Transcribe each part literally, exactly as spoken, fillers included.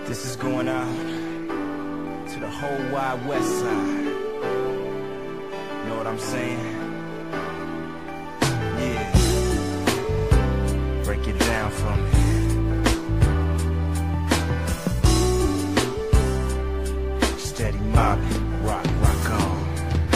This is going out to the whole wide west side. Know what I'm saying? Yeah. Break it down for me. Steady mobbing, rock, rock on.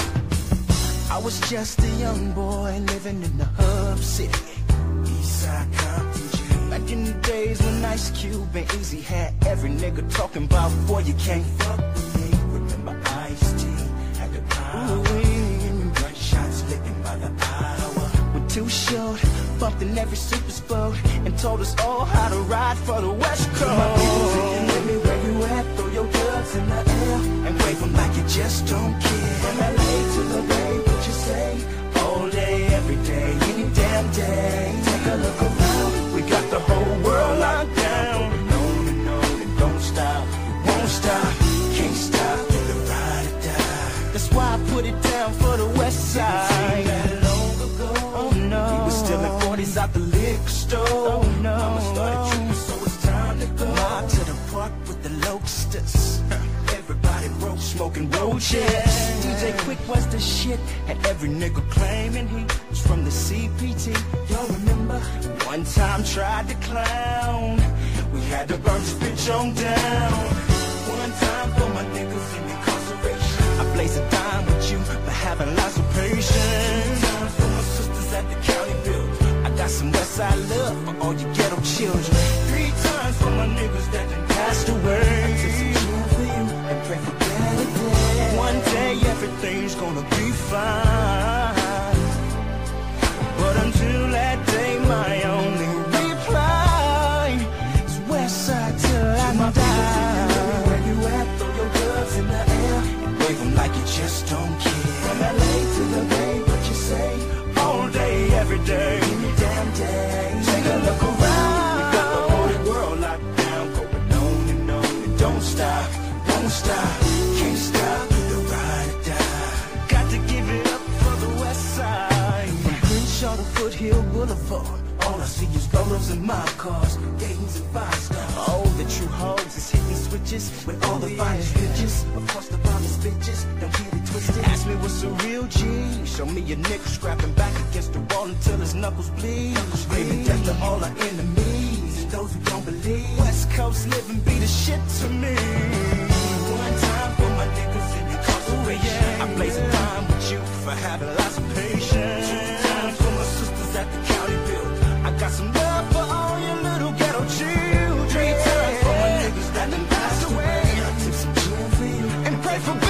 I was just a young boy living in the hub city. Eastside Compton. Back in the days when Ice Cube and Easy had every nigga talking about, boy, you can't fuck with me. Remember Ice-T had the power. Gunshots licking by the hour. We're too short, bumped in every super sport, and told us all how to ride for the West Coast. My people saying, let me where you at, throw your gloves in the air, and wave them like you just don't care. From L A to the Bay, what you say? All day, every day, any damn day. Take a look around. We got the whole world locked down. On and on and don't stop, won't stop, can't stop till the ride or die. That's why I put it down for the West Side. That long ago, oh no, we was stealing forties out the liquor store. Oh no, Mama started tripping, so it's time to go. Mob to the park with the Locusts. Everybody broke, smoking roaches. D J Quick was the shit, and every nigga claiming he was from the C P T. Y'all remember? One time tried to clown, we had to burn this bitch on down. One time for my niggas in incarceration, I blaze a dime with you for having lots of patience. Two times for my sisters at the county building, I got some Westside love for all you ghetto children. Three times for my niggas that done passed away. I take some gin for you and pray for better days. One day everything's gonna be fine, but until that day my only reply is Westside till I die. Where you at, throw your gloves in the air, and wave them like you just don't care. From L A to the Bay, what you say? All day, every day, any damn day. Take a look around. We got the whole world locked down, going on and on and don't stop, won't stop, can't stop till the ride or die. Got to give it up for the West Side. From Crenshaw to Foothill Boulevard, all I see is rollers and mob cars, Dayton's and five stars. Oh, the true hoes is hitting switches with all the finest bitches. Of course the finest bitches, don't get it twisted. Ask me what's a real G, show me a nigga scrapping back against the wall until his knuckles bleed. Screaming death to all our enemies and those who don't believe. West Coast living be the shit to me. One time for my niggas in incarceration, I blaze a dime with you for having lots of patience. Two times for my sisters at the county building, I got some love for all your little ghetto children. Three times for my niggas that done passed away, I took some gin for you and pray for